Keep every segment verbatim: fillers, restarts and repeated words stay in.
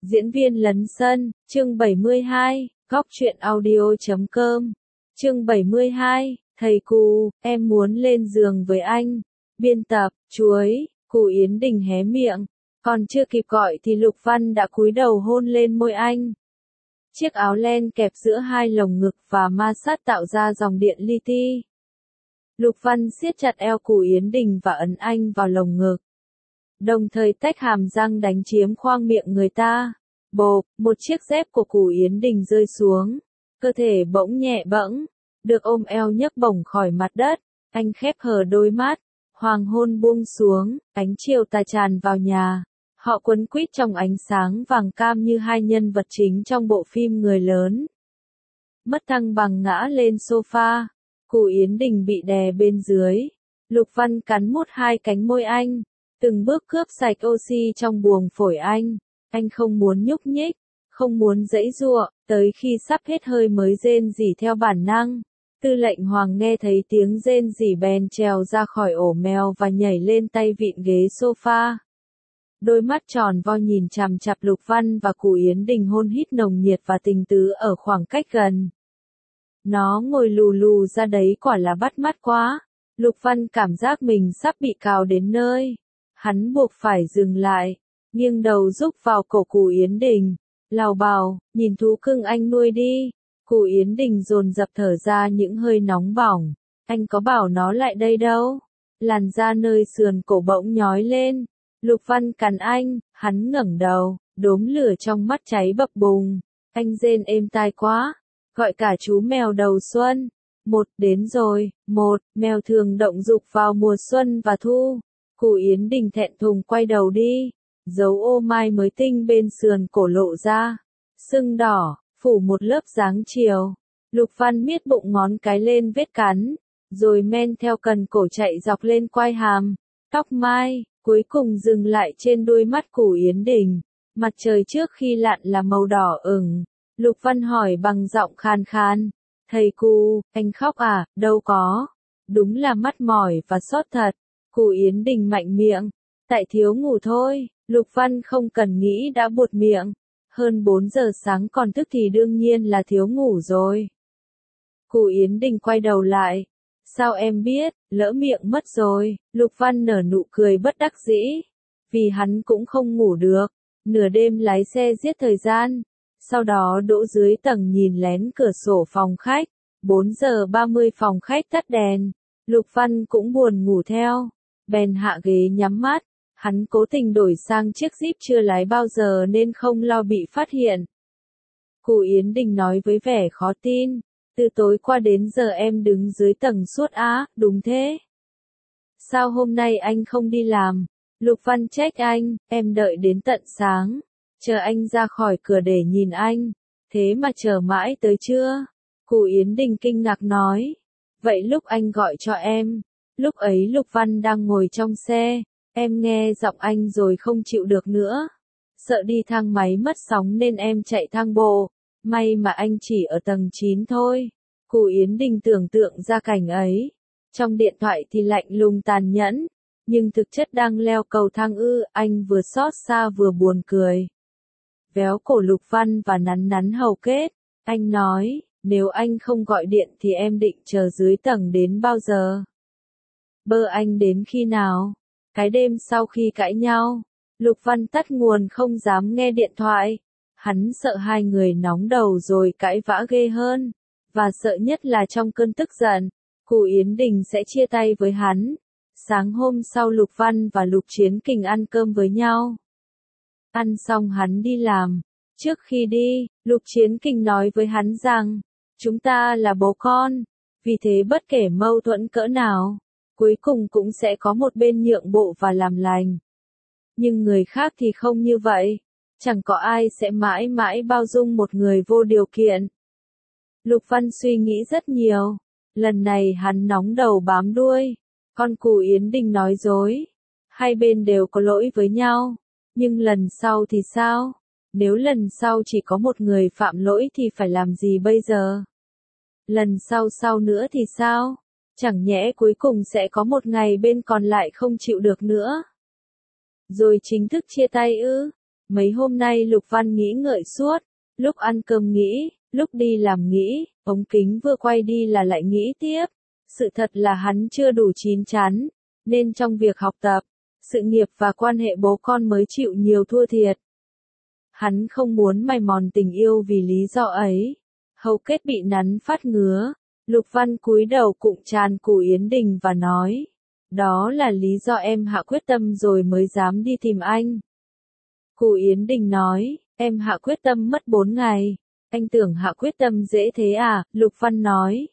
Diễn viên lấn sân, chương bảy mươi hai, góc truyện audio chấm com. Chương bảy mươi hai, thầy Cù, em muốn lên giường với anh. Biên tập, chuối, Cù Yến Đình hé miệng, còn chưa kịp gọi thì Lục Văn đã cúi đầu hôn lên môi anh. Chiếc áo len kẹp giữa hai lồng ngực và ma sát tạo ra dòng điện li ti. Lục Văn siết chặt eo Cù Yến Đình và ấn anh vào lồng ngực, đồng thời tách hàm răng đánh chiếm khoang miệng người ta. Bộp, một chiếc dép của Cù Yến Đình rơi xuống, cơ thể bỗng nhẹ bẫng, được ôm eo nhấc bổng khỏi mặt đất. Anh khép hờ đôi mắt, hoàng hôn buông xuống, ánh chiều tà tràn vào nhà. Họ quấn quýt trong ánh sáng vàng cam như hai nhân vật chính trong bộ phim người lớn. Mất thăng bằng ngã lên sofa, Cù Yến Đình bị đè bên dưới. Lục Văn cắn mút hai cánh môi anh, từng bước cướp sạch oxy trong buồng phổi anh. Anh không muốn nhúc nhích, không muốn giãy giụa, tới khi sắp hết hơi mới rên rỉ theo bản năng. Tư lệnh Hoàng nghe thấy tiếng rên rỉ bèn trèo ra khỏi ổ mèo và nhảy lên tay vịn ghế sofa. Đôi mắt tròn vo nhìn chằm chằm Lục Văn và Cù Yến Đình hôn hít nồng nhiệt và tình tứ ở khoảng cách gần. Nó ngồi lù lù ra đấy quả là bắt mắt quá. Lục Văn cảm giác mình sắp bị cào đến nơi. Hắn buộc phải dừng lại, nghiêng đầu rúc vào cổ Cù Yến Đình, lào bào, nhìn thú cưng anh nuôi đi. Cù Yến Đình dồn dập thở ra những hơi nóng bỏng. Anh có bảo nó lại đây đâu. Làn da nơi sườn cổ bỗng nhói lên. Lục Văn cắn anh, hắn ngẩng đầu, đốm lửa trong mắt cháy bập bùng. Anh rên êm tai quá, gọi cả chú mèo đầu xuân. Một, đến rồi, một, mèo thường động dục vào mùa xuân và thu. Cù Yến Đình thẹn thùng quay đầu đi, dấu ô mai mới tinh bên sườn cổ lộ ra, sưng đỏ, phủ một lớp dáng chiều. Lục Văn miết bụng ngón cái lên vết cắn, rồi men theo cần cổ chạy dọc lên quai hàm, tóc mai, cuối cùng dừng lại trên đôi mắt Cù Yến Đình. Mặt trời trước khi lặn là màu đỏ ửng. Lục Văn hỏi bằng giọng khan khan, thầy Cù, anh khóc à? Đâu có, đúng là mắt mỏi và xót thật. Cù Yến Đình mạnh miệng, tại thiếu ngủ thôi. Lục Văn không cần nghĩ đã buột miệng, hơn bốn giờ sáng còn thức thì đương nhiên là thiếu ngủ rồi. Cù Yến Đình quay đầu lại, sao em biết? Lỡ miệng mất rồi. Lục Văn nở nụ cười bất đắc dĩ, vì hắn cũng không ngủ được, nửa đêm lái xe giết thời gian, sau đó đỗ dưới tầng nhìn lén cửa sổ phòng khách. Bốn giờ ba mươi phòng khách tắt đèn, Lục Văn cũng buồn ngủ theo, bèn hạ ghế nhắm mắt. Hắn cố tình đổi sang chiếc Jeep chưa lái bao giờ nên không lo bị phát hiện. Cù Yến Đình nói với vẻ khó tin, từ tối qua đến giờ em đứng dưới tầng suốt á? Đúng thế. Sao hôm nay anh không đi làm? Lục Văn trách anh, em đợi đến tận sáng, chờ anh ra khỏi cửa để nhìn anh, thế mà chờ mãi tới trưa. Cù Yến Đình kinh ngạc nói, vậy lúc anh gọi cho em, lúc ấy Lục Văn đang ngồi trong xe. Em nghe giọng anh rồi không chịu được nữa. Sợ đi thang máy mất sóng nên em chạy thang bộ. May mà anh chỉ ở tầng chín thôi. Cù Yến Đình tưởng tượng ra cảnh ấy. Trong điện thoại thì lạnh lùng tàn nhẫn, nhưng thực chất đang leo cầu thang ư. Anh vừa xót xa vừa buồn cười. Véo cổ Lục Văn và nắn nắn hầu kết. Anh nói, nếu anh không gọi điện thì em định chờ dưới tầng đến bao giờ? Bơ anh đến khi nào? Cái đêm sau khi cãi nhau, Lục Văn tắt nguồn không dám nghe điện thoại. Hắn sợ hai người nóng đầu rồi cãi vã ghê hơn. Và sợ nhất là trong cơn tức giận, Cù Yến Đình sẽ chia tay với hắn. Sáng hôm sau Lục Văn và Lục Chiến Kình ăn cơm với nhau. Ăn xong hắn đi làm. Trước khi đi, Lục Chiến Kình nói với hắn rằng, chúng ta là bố con, vì thế bất kể mâu thuẫn cỡ nào, cuối cùng cũng sẽ có một bên nhượng bộ và làm lành. Nhưng người khác thì không như vậy. Chẳng có ai sẽ mãi mãi bao dung một người vô điều kiện. Lục Văn suy nghĩ rất nhiều. Lần này hắn nóng đầu bám đuôi. Con Cù Yến Đình nói dối. Hai bên đều có lỗi với nhau. Nhưng lần sau thì sao? Nếu lần sau chỉ có một người phạm lỗi thì phải làm gì bây giờ? Lần sau sau nữa thì sao? Chẳng nhẽ cuối cùng sẽ có một ngày bên còn lại không chịu được nữa. Rồi chính thức chia tay ư? Mấy hôm nay Lục Văn nghĩ ngợi suốt, lúc ăn cơm nghĩ, lúc đi làm nghĩ, ống kính vừa quay đi là lại nghĩ tiếp. Sự thật là hắn chưa đủ chín chắn, nên trong việc học tập, sự nghiệp và quan hệ bố con mới chịu nhiều thua thiệt. Hắn không muốn mài mòn tình yêu vì lý do ấy. Hầu kết bị nắn phát ngứa, Lục Văn cúi đầu cụng tràn Cù Yến Đình và nói, đó là lý do em hạ quyết tâm rồi mới dám đi tìm anh. Cù Yến Đình nói, em hạ quyết tâm mất bốn ngày, anh tưởng hạ quyết tâm dễ thế à, Lục Văn nói.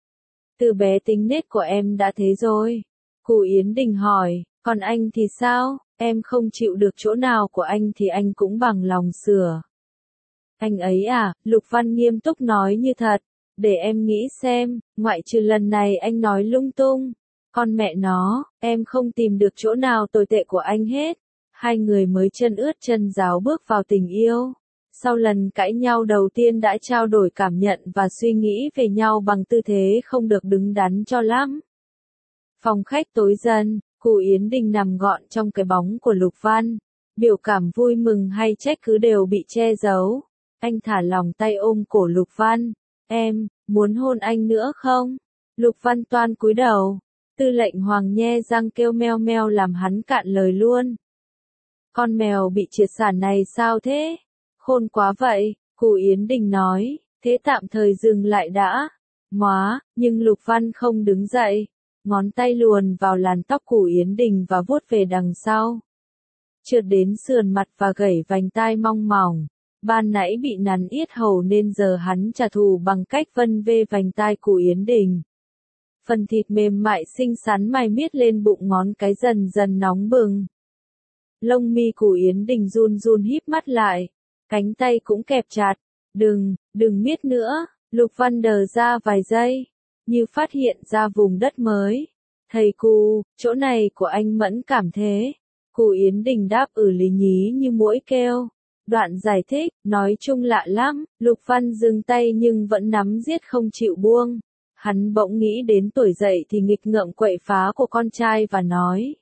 Từ bé tính nết của em đã thế rồi. Cù Yến Đình hỏi, còn anh thì sao, em không chịu được chỗ nào của anh thì anh cũng bằng lòng sửa. Anh ấy à, Lục Văn nghiêm túc nói như thật, để em nghĩ xem, ngoại trừ lần này anh nói lung tung. Con mẹ nó, em không tìm được chỗ nào tồi tệ của anh hết. Hai người mới chân ướt chân ráo bước vào tình yêu. Sau lần cãi nhau đầu tiên đã trao đổi cảm nhận và suy nghĩ về nhau bằng tư thế không được đứng đắn cho lắm. Phòng khách tối dần, Cù Yến Đình nằm gọn trong cái bóng của Lục Văn. Biểu cảm vui mừng hay trách cứ đều bị che giấu. Anh thả lỏng tay ôm cổ Lục Văn. Em, muốn hôn anh nữa không? Lục Văn toan cúi đầu. Tư lệnh Hoàng nhe răng kêu meo meo làm hắn cạn lời luôn. Con mèo bị triệt sản này sao thế? Khôn quá vậy, Cù Yến Đình nói, thế tạm thời dừng lại đã. Móa, nhưng Lục Văn không đứng dậy. Ngón tay luồn vào làn tóc Cù Yến Đình và vuốt về đằng sau. Trượt đến sườn mặt và gẩy vành tai mong mỏng. Ban nãy bị nắn yết hầu nên giờ hắn trả thù bằng cách vân vê vành tai Cù Yến Đình. Phần thịt mềm mại xinh xắn mài miết lên bụng ngón cái dần dần nóng bừng. Lông mi Cù Yến Đình run run híp mắt lại. Cánh tay cũng kẹp chặt. Đừng, đừng miết nữa. Lục Văn đờ ra vài giây. Như phát hiện ra vùng đất mới. Thầy Cù, chỗ này của anh mẫn cảm thế. Cù Yến Đình đáp ừ lý nhí như muỗi kêu. Đoạn giải thích, nói chung lạ lắm. Lục Văn dừng tay nhưng vẫn nắm giết không chịu buông. Hắn bỗng nghĩ đến tuổi dậy thì nghịch ngợm quậy phá của con trai và nói.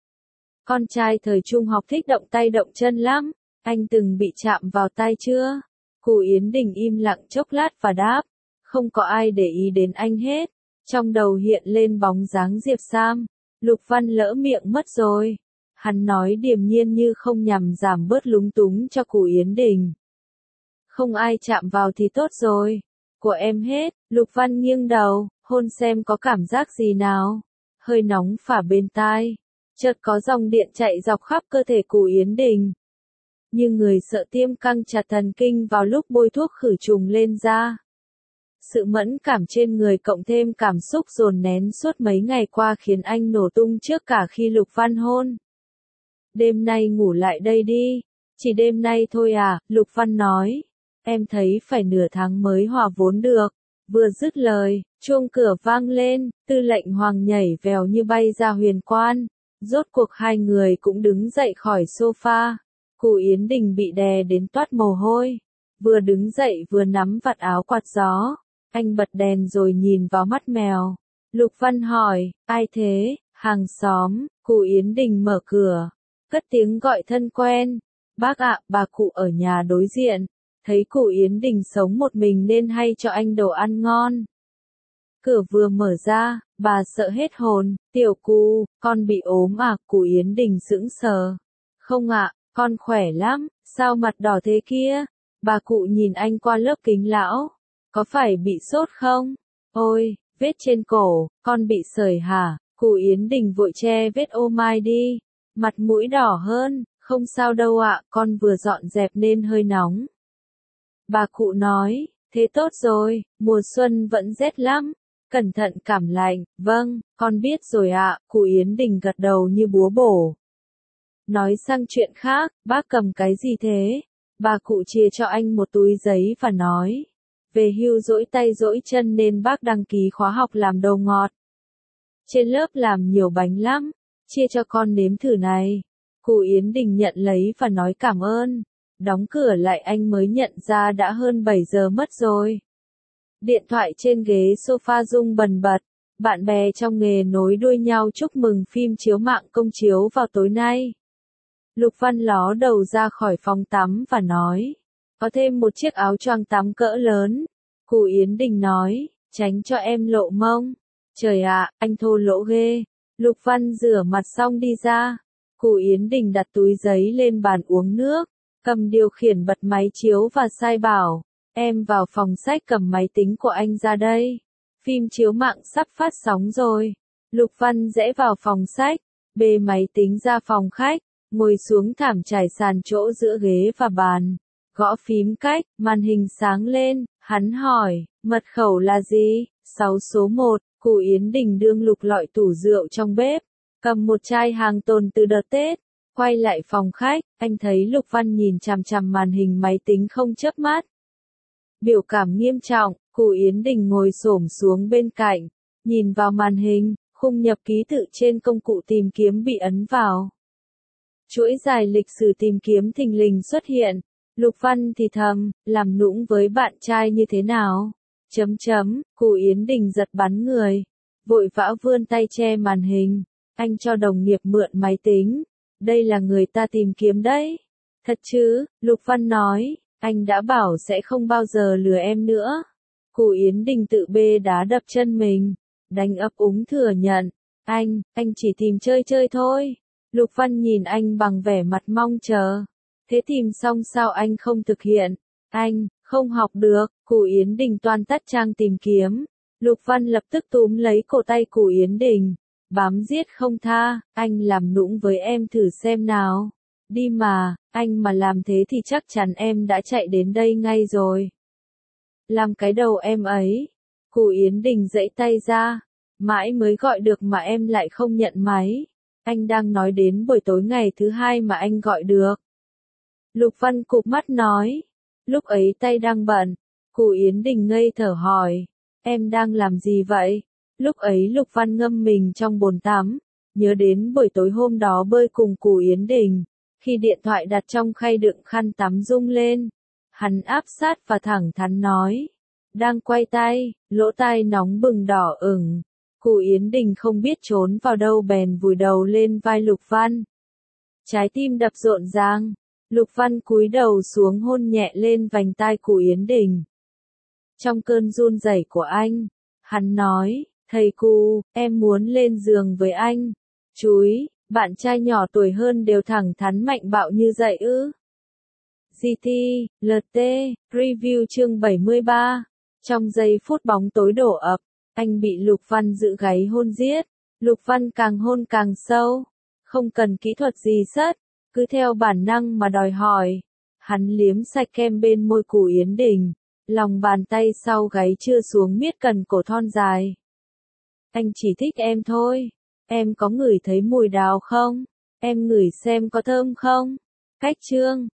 Con trai thời trung học thích động tay động chân lắm. Anh từng bị chạm vào tay chưa? Cù Yến Đình im lặng chốc lát và đáp. Không có ai để ý đến anh hết. Trong đầu hiện lên bóng dáng Diệp Sam. Lục Văn lỡ miệng mất rồi. Hắn nói điềm nhiên như không nhằm giảm bớt lúng túng cho Cù Yến Đình. Không ai chạm vào thì tốt rồi. Của em hết. Lục Văn nghiêng đầu, hôn xem có cảm giác gì nào. Hơi nóng phả bên tai. Chợt có dòng điện chạy dọc khắp cơ thể Cù Yến Đình. Như người sợ tiêm căng chặt thần kinh vào lúc bôi thuốc khử trùng lên da. Sự mẫn cảm trên người cộng thêm cảm xúc dồn nén suốt mấy ngày qua khiến anh nổ tung trước cả khi Lục Văn hôn. Đêm nay ngủ lại đây đi. Chỉ đêm nay thôi à, Lục Văn nói. Em thấy phải nửa tháng mới hòa vốn được. Vừa dứt lời, chuông cửa vang lên, Tư lệnh Hoàng nhảy vèo như bay ra huyền quan. Rốt cuộc hai người cũng đứng dậy khỏi sofa. Cù Yến Đình bị đè đến toát mồ hôi. Vừa đứng dậy vừa nắm vạt áo quạt gió. Anh bật đèn rồi nhìn vào mắt mèo. Lục Văn hỏi, ai thế? Hàng xóm. Cù Yến Đình mở cửa. Cất tiếng gọi thân quen. Bác ạ, bà cụ ở nhà đối diện. Thấy Cù Yến Đình sống một mình nên hay cho anh đồ ăn ngon. Cửa vừa mở ra, bà sợ hết hồn. Tiểu Cù, con bị ốm à? Cù Yến Đình sững sờ. Không ạ, con khỏe lắm. Sao mặt đỏ thế kia? Bà cụ nhìn anh qua lớp kính lão. Có phải bị sốt không? Ôi, vết trên cổ, con bị sởi hả? Cù Yến Đình vội che vết ô mai đi. Mặt mũi đỏ hơn. Không sao đâu ạ, con vừa dọn dẹp nên hơi nóng. Bà cụ nói, thế tốt rồi, mùa xuân vẫn rét lắm. Cẩn thận cảm lạnh. Vâng, con biết rồi ạ. Cù Yến Đình gật đầu như búa bổ. Nói sang chuyện khác, bác cầm cái gì thế? Bà cụ chia cho anh một túi giấy và nói. Về hưu dỗi tay dỗi chân nên bác đăng ký khóa học làm đồ ngọt. Trên lớp làm nhiều bánh lắm. Chia cho con nếm thử này. Cù Yến Đình nhận lấy và nói cảm ơn. Đóng cửa lại anh mới nhận ra đã hơn bảy giờ mất rồi. Điện thoại trên ghế sofa rung bần bật. Bạn bè trong nghề nối đuôi nhau chúc mừng phim chiếu mạng công chiếu vào tối nay. Lục Văn ló đầu ra khỏi phòng tắm và nói. Có thêm một chiếc áo choàng tắm cỡ lớn. Cù Yến Đình nói, tránh cho em lộ mông. Trời ạ, anh thô lỗ ghê. Lục Văn rửa mặt xong đi ra. Cù Yến Đình đặt túi giấy lên bàn uống nước, cầm điều khiển bật máy chiếu và sai bảo, em vào phòng sách cầm máy tính của anh ra đây. Phim chiếu mạng sắp phát sóng rồi. Lục Văn rẽ vào phòng sách, bê máy tính ra phòng khách, ngồi xuống thảm trải sàn chỗ giữa ghế và bàn. Gõ phím cách, màn hình sáng lên, hắn hỏi, mật khẩu là gì? sáu số một, Cù Yến Đình đương lục lọi tủ rượu trong bếp, cầm một chai hàng tồn từ đợt Tết, quay lại phòng khách, anh thấy Lục Văn nhìn chằm chằm màn hình máy tính không chớp mắt. Biểu cảm nghiêm trọng, Cù Yến Đình ngồi xổm xuống bên cạnh, nhìn vào màn hình, khung nhập ký tự trên công cụ tìm kiếm bị ấn vào. Chuỗi dài lịch sử tìm kiếm thình lình xuất hiện. Lục Văn thì thầm, làm nũng với bạn trai như thế nào? Chấm chấm, Cù Yến Đình giật bắn người, vội vã vươn tay che màn hình. Anh cho đồng nghiệp mượn máy tính. Đây là người ta tìm kiếm đấy. Thật chứ, Lục Văn nói, anh đã bảo sẽ không bao giờ lừa em nữa. Cù Yến Đình tự bê đá đập chân mình, đánh ấp úng thừa nhận. Anh, anh chỉ tìm chơi chơi thôi. Lục Văn nhìn anh bằng vẻ mặt mong chờ. Thế tìm xong sao anh không thực hiện? Anh, không học được. Cù Yến Đình toan tắt trang tìm kiếm. Lục Văn lập tức túm lấy cổ tay Cù Yến Đình, bám giết không tha. Anh làm nũng với em thử xem nào. Đi mà, anh mà làm thế thì chắc chắn em đã chạy đến đây ngay rồi. Làm cái đầu em ấy. Cù Yến Đình giãy tay ra. Mãi mới gọi được mà em lại không nhận máy. Anh đang nói đến buổi tối ngày thứ hai mà anh gọi được. Lục Văn cụp mắt nói. Lúc ấy tay đang bận. Cù Yến Đình ngây thở hỏi. Em đang làm gì vậy? Lúc ấy Lục Văn ngâm mình trong bồn tắm. Nhớ đến buổi tối hôm đó bơi cùng Cù Yến Đình. Khi điện thoại đặt trong khay đựng khăn tắm rung lên. Hắn áp sát và thẳng thắn nói. Đang quay tay, lỗ tai nóng bừng đỏ ửng. Cù Yến Đình không biết trốn vào đâu bèn vùi đầu lên vai Lục Văn. Trái tim đập rộn ràng. Lục Văn cúi đầu xuống hôn nhẹ lên vành tai Cù Yến Đình. Trong cơn run rẩy của anh, hắn nói, thầy Cù, em muốn lên giường với anh. Chúi, bạn trai nhỏ tuổi hơn đều thẳng thắn mạnh bạo như vậy ư? giê tê, lờ tê, Review chương bảy mươi ba. Trong giây phút bóng tối đổ ập, anh bị Lục Văn giữ gáy hôn giết. Lục Văn càng hôn càng sâu. Không cần kỹ thuật gì sất, cứ theo bản năng mà đòi hỏi. Hắn liếm sạch kem bên môi Cù Yến Đình. Lòng bàn tay sau gáy chưa xuống miết cần cổ thon dài. Anh chỉ thích em thôi. Em có ngửi thấy mùi đào không? Em ngửi xem có thơm không? Cách chương